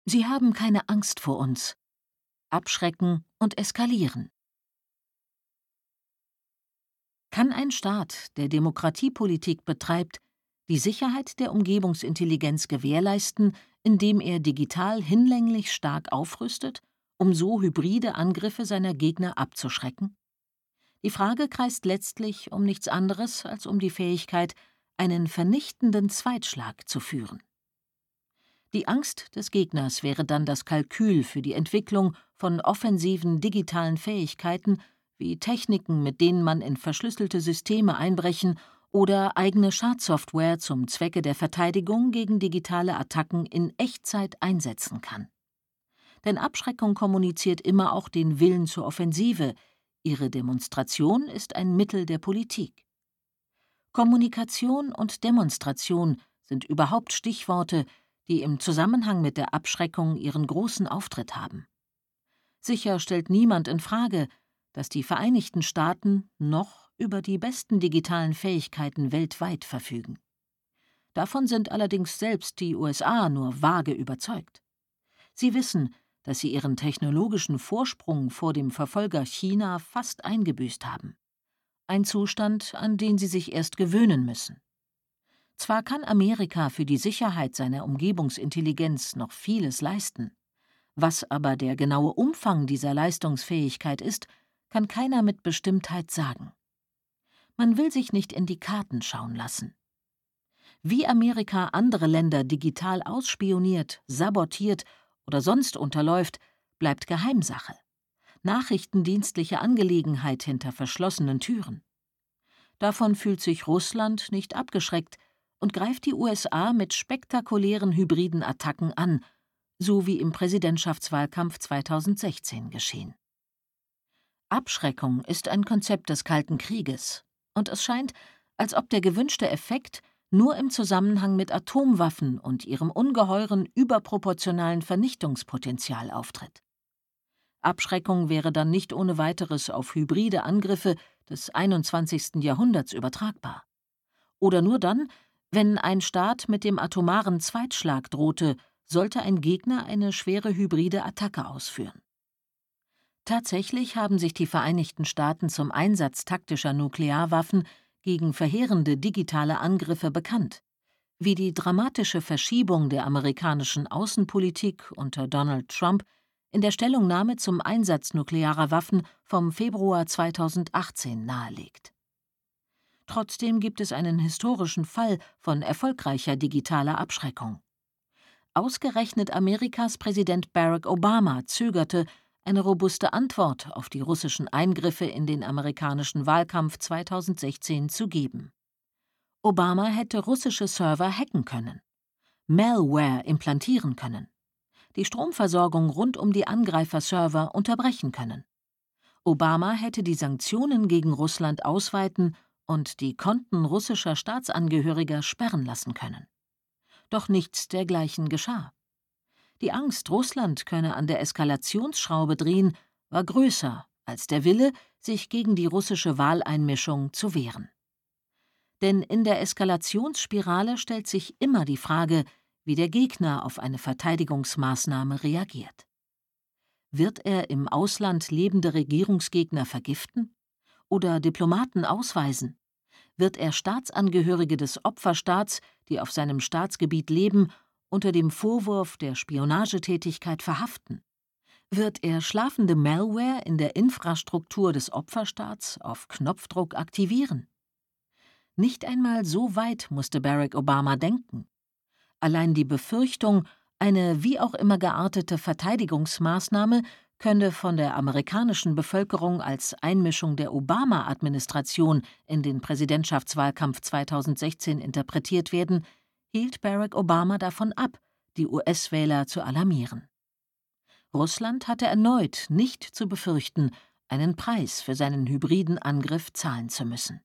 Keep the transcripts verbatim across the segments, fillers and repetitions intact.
Sie haben keine Angst vor uns. Abschrecken und eskalieren. Kann ein Staat, der Demokratiepolitik betreibt, die Sicherheit der Umgebungsintelligenz gewährleisten, indem er digital hinlänglich stark aufrüstet, um so hybride Angriffe seiner Gegner abzuschrecken? Die Frage kreist letztlich um nichts anderes als um die Fähigkeit, einen vernichtenden Zweitschlag zu führen. Die Angst des Gegners wäre dann das Kalkül für die Entwicklung von offensiven digitalen Fähigkeiten wie Techniken, mit denen man in verschlüsselte Systeme einbrechen oder eigene Schadsoftware zum Zwecke der Verteidigung gegen digitale Attacken in Echtzeit einsetzen kann. Denn Abschreckung kommuniziert immer auch den Willen zur Offensive, ihre Demonstration ist ein Mittel der Politik. Kommunikation und Demonstration sind überhaupt Stichworte, die im Zusammenhang mit der Abschreckung ihren großen Auftritt haben. Sicher stellt niemand in Frage, dass die Vereinigten Staaten noch über die besten digitalen Fähigkeiten weltweit verfügen. Davon sind allerdings selbst die U S A nur vage überzeugt. Sie wissen, dass sie ihren technologischen Vorsprung vor dem Verfolger China fast eingebüßt haben. Ein Zustand, an den sie sich erst gewöhnen müssen. Zwar kann Amerika für die Sicherheit seiner Umgebungsintelligenz noch vieles leisten. Was aber der genaue Umfang dieser Leistungsfähigkeit ist, kann keiner mit Bestimmtheit sagen. Man will sich nicht in die Karten schauen lassen. Wie Amerika andere Länder digital ausspioniert, sabotiert oder sonst unterläuft, bleibt Geheimsache. Nachrichtendienstliche Angelegenheit hinter verschlossenen Türen. Davon fühlt sich Russland nicht abgeschreckt und greift die U S A mit spektakulären hybriden Attacken an, so wie im Präsidentschaftswahlkampf zweitausendsechzehn geschehen. Abschreckung ist ein Konzept des Kalten Krieges, und es scheint, als ob der gewünschte Effekt nur im Zusammenhang mit Atomwaffen und ihrem ungeheuren überproportionalen Vernichtungspotenzial auftritt. Abschreckung wäre dann nicht ohne weiteres auf hybride Angriffe des einundzwanzigsten Jahrhunderts übertragbar. Oder nur dann, wenn ein Staat mit dem atomaren Zweitschlag drohte, sollte ein Gegner eine schwere hybride Attacke ausführen. Tatsächlich haben sich die Vereinigten Staaten zum Einsatz taktischer Nuklearwaffen gegen verheerende digitale Angriffe bekannt, wie die dramatische Verschiebung der amerikanischen Außenpolitik unter Donald Trump in der Stellungnahme zum Einsatz nuklearer Waffen vom Februar zweitausendachtzehn nahelegt. Trotzdem gibt es einen historischen Fall von erfolgreicher digitaler Abschreckung. Ausgerechnet Amerikas Präsident Barack Obama zögerte, eine robuste Antwort auf die russischen Eingriffe in den amerikanischen Wahlkampf zweitausendsechzehn zu geben. Obama hätte russische Server hacken können, Malware implantieren können, die Stromversorgung rund um die Angreiferserver unterbrechen können. Obama hätte die Sanktionen gegen Russland ausweiten und die Konten russischer Staatsangehöriger sperren lassen können. Doch nichts dergleichen geschah. Die Angst, Russland könne an der Eskalationsschraube drehen, war größer als der Wille, sich gegen die russische Wahleinmischung zu wehren. Denn in der Eskalationsspirale stellt sich immer die Frage, wie der Gegner auf eine Verteidigungsmaßnahme reagiert. Wird er im Ausland lebende Regierungsgegner vergiften oder Diplomaten ausweisen? Wird er Staatsangehörige des Opferstaats, die auf seinem Staatsgebiet leben, unter dem Vorwurf der Spionagetätigkeit verhaften? Wird er schlafende Malware in der Infrastruktur des Opferstaats auf Knopfdruck aktivieren? Nicht einmal so weit musste Barack Obama denken. Allein die Befürchtung, eine wie auch immer geartete Verteidigungsmaßnahme könne von der amerikanischen Bevölkerung als Einmischung der Obama-Administration in den Präsidentschaftswahlkampf zweitausendsechzehn interpretiert werden, hielt Barack Obama davon ab, die U S-Wähler zu alarmieren. Russland hatte erneut nicht zu befürchten, einen Preis für seinen hybriden Angriff zahlen zu müssen.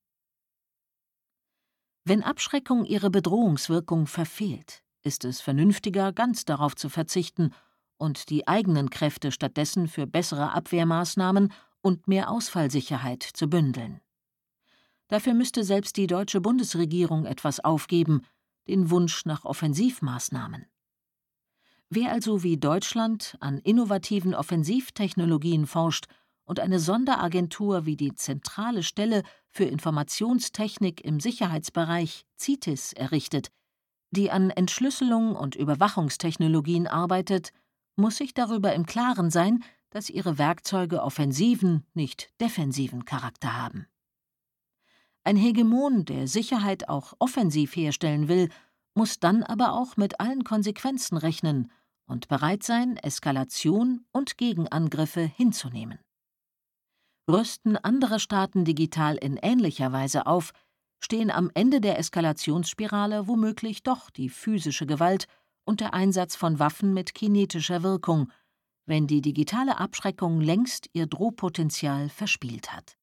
Wenn Abschreckung ihre Bedrohungswirkung verfehlt, ist es vernünftiger, ganz darauf zu verzichten und die eigenen Kräfte stattdessen für bessere Abwehrmaßnahmen und mehr Ausfallsicherheit zu bündeln. Dafür müsste selbst die deutsche Bundesregierung etwas aufgeben, den Wunsch nach Offensivmaßnahmen. Wer also wie Deutschland an innovativen Offensivtechnologien forscht und eine Sonderagentur wie die Zentrale Stelle für Informationstechnik im Sicherheitsbereich CITES errichtet, die an Entschlüsselung und Überwachungstechnologien arbeitet, muss sich darüber im Klaren sein, dass ihre Werkzeuge offensiven, nicht defensiven Charakter haben. Ein Hegemon, der Sicherheit auch offensiv herstellen will, muss dann aber auch mit allen Konsequenzen rechnen und bereit sein, Eskalation und Gegenangriffe hinzunehmen. Rüsten andere Staaten digital in ähnlicher Weise auf, stehen am Ende der Eskalationsspirale womöglich doch die physische Gewalt und der Einsatz von Waffen mit kinetischer Wirkung, wenn die digitale Abschreckung längst ihr Drohpotenzial verspielt hat.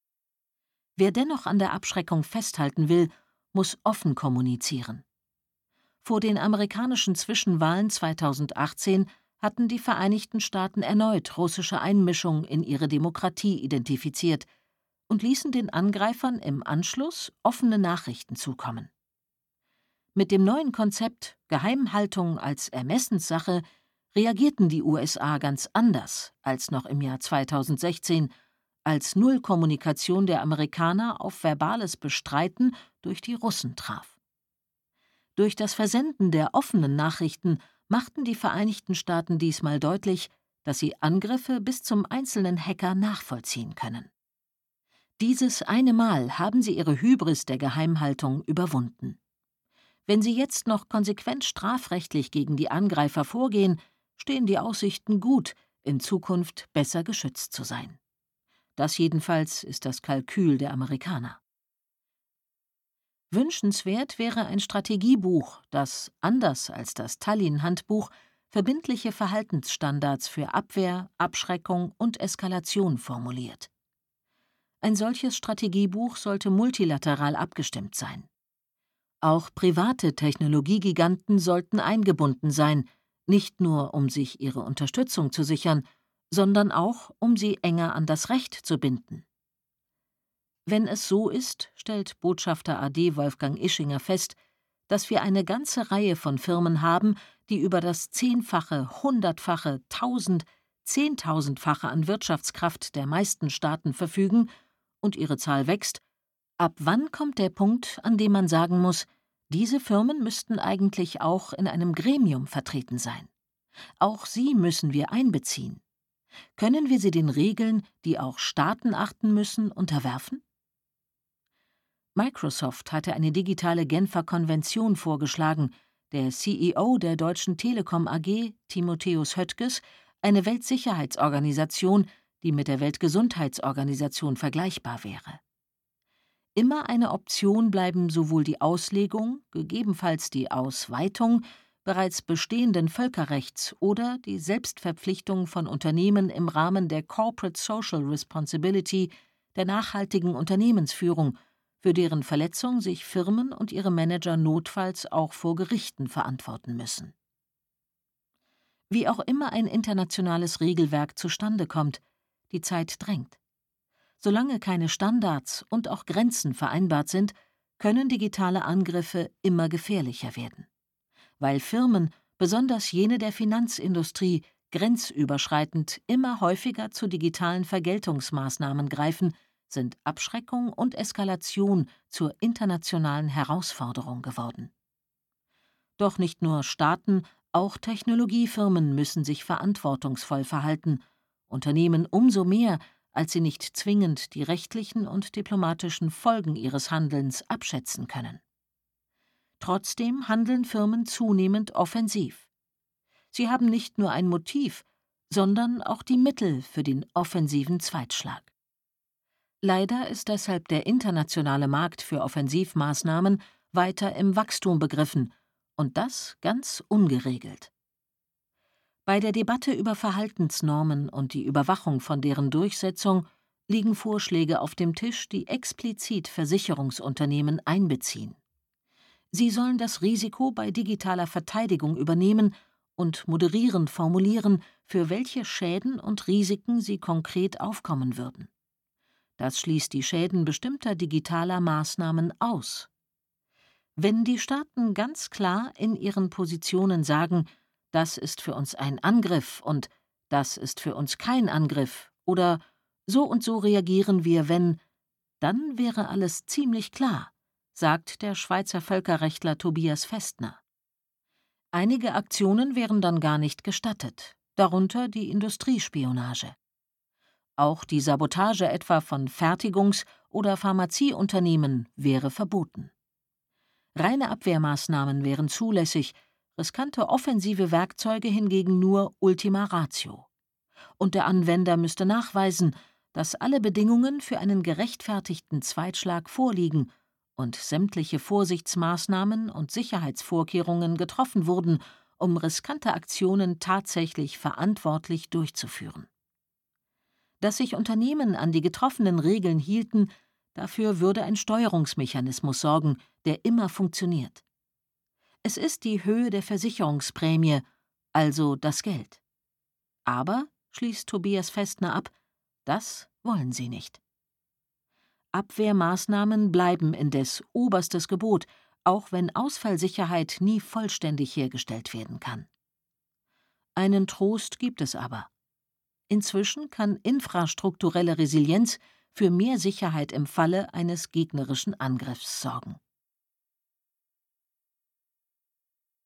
Wer dennoch an der Abschreckung festhalten will, muss offen kommunizieren. Vor den amerikanischen Zwischenwahlen zweitausendachtzehn hatten die Vereinigten Staaten erneut russische Einmischung in ihre Demokratie identifiziert und ließen den Angreifern im Anschluss offene Nachrichten zukommen. Mit dem neuen Konzept Geheimhaltung als Ermessenssache reagierten die U S A ganz anders als noch im Jahr zweitausendsechzehn, als Nullkommunikation der Amerikaner auf verbales Bestreiten durch die Russen traf. Durch das Versenden der offenen Nachrichten machten die Vereinigten Staaten diesmal deutlich, dass sie Angriffe bis zum einzelnen Hacker nachvollziehen können. Dieses eine Mal haben sie ihre Hybris der Geheimhaltung überwunden. Wenn sie jetzt noch konsequent strafrechtlich gegen die Angreifer vorgehen, stehen die Aussichten gut, in Zukunft besser geschützt zu sein. Das jedenfalls ist das Kalkül der Amerikaner. Wünschenswert wäre ein Strategiebuch, das, anders als das Tallinn-Handbuch, verbindliche Verhaltensstandards für Abwehr, Abschreckung und Eskalation formuliert. Ein solches Strategiebuch sollte multilateral abgestimmt sein. Auch private Technologiegiganten sollten eingebunden sein, nicht nur um sich ihre Unterstützung zu sichern, sondern auch, um sie enger an das Recht zu binden. Wenn es so ist, stellt Botschafter A D Wolfgang Ischinger fest, dass wir eine ganze Reihe von Firmen haben, die über das Zehnfache, Hundertfache, Tausend, Zehntausendfache an Wirtschaftskraft der meisten Staaten verfügen und ihre Zahl wächst. Ab wann kommt der Punkt, an dem man sagen muss, diese Firmen müssten eigentlich auch in einem Gremium vertreten sein? Auch sie müssen wir einbeziehen. Können wir sie den Regeln, die auch Staaten achten müssen, unterwerfen? Microsoft hatte eine digitale Genfer Konvention vorgeschlagen, der C E O der Deutschen Telekom A G, Timotheus Höttges, eine Weltsicherheitsorganisation, die mit der Weltgesundheitsorganisation vergleichbar wäre. Immer eine Option bleiben sowohl die Auslegung, gegebenenfalls die Ausweitung bereits bestehenden Völkerrechts oder die Selbstverpflichtung von Unternehmen im Rahmen der Corporate Social Responsibility, der nachhaltigen Unternehmensführung, für deren Verletzung sich Firmen und ihre Manager notfalls auch vor Gerichten verantworten müssen. Wie auch immer ein internationales Regelwerk zustande kommt, die Zeit drängt. Solange keine Standards und auch Grenzen vereinbart sind, können digitale Angriffe immer gefährlicher werden. Weil Firmen, besonders jene der Finanzindustrie, grenzüberschreitend immer häufiger zu digitalen Vergeltungsmaßnahmen greifen, sind Abschreckung und Eskalation zur internationalen Herausforderung geworden. Doch nicht nur Staaten, auch Technologiefirmen müssen sich verantwortungsvoll verhalten, Unternehmen umso mehr, als sie nicht zwingend die rechtlichen und diplomatischen Folgen ihres Handelns abschätzen können. Trotzdem handeln Firmen zunehmend offensiv. Sie haben nicht nur ein Motiv, sondern auch die Mittel für den offensiven Zweitschlag. Leider ist deshalb der internationale Markt für Offensivmaßnahmen weiter im Wachstum begriffen, und das ganz ungeregelt. Bei der Debatte über Verhaltensnormen und die Überwachung von deren Durchsetzung liegen Vorschläge auf dem Tisch, die explizit Versicherungsunternehmen einbeziehen. Sie sollen das Risiko bei digitaler Verteidigung übernehmen und moderierend formulieren, für welche Schäden und Risiken sie konkret aufkommen würden. Das schließt die Schäden bestimmter digitaler Maßnahmen aus. Wenn die Staaten ganz klar in ihren Positionen sagen, das ist für uns ein Angriff und das ist für uns kein Angriff oder so und so reagieren wir, wenn, dann wäre alles ziemlich klar, sagt der Schweizer Völkerrechtler Tobias Festner. Einige Aktionen wären dann gar nicht gestattet, darunter die Industriespionage. Auch die Sabotage etwa von Fertigungs- oder Pharmazieunternehmen wäre verboten. Reine Abwehrmaßnahmen wären zulässig, riskante offensive Werkzeuge hingegen nur Ultima Ratio. Und der Anwender müsste nachweisen, dass alle Bedingungen für einen gerechtfertigten Zweitschlag vorliegen und sämtliche Vorsichtsmaßnahmen und Sicherheitsvorkehrungen getroffen wurden, um riskante Aktionen tatsächlich verantwortlich durchzuführen. Dass sich Unternehmen an die getroffenen Regeln hielten, dafür würde ein Steuerungsmechanismus sorgen, der immer funktioniert. Es ist die Höhe der Versicherungsprämie, also das Geld. Aber, schließt Tobias Festner ab, das wollen sie nicht. Abwehrmaßnahmen bleiben indes oberstes Gebot, auch wenn Ausfallsicherheit nie vollständig hergestellt werden kann. Einen Trost gibt es aber. Inzwischen kann infrastrukturelle Resilienz für mehr Sicherheit im Falle eines gegnerischen Angriffs sorgen.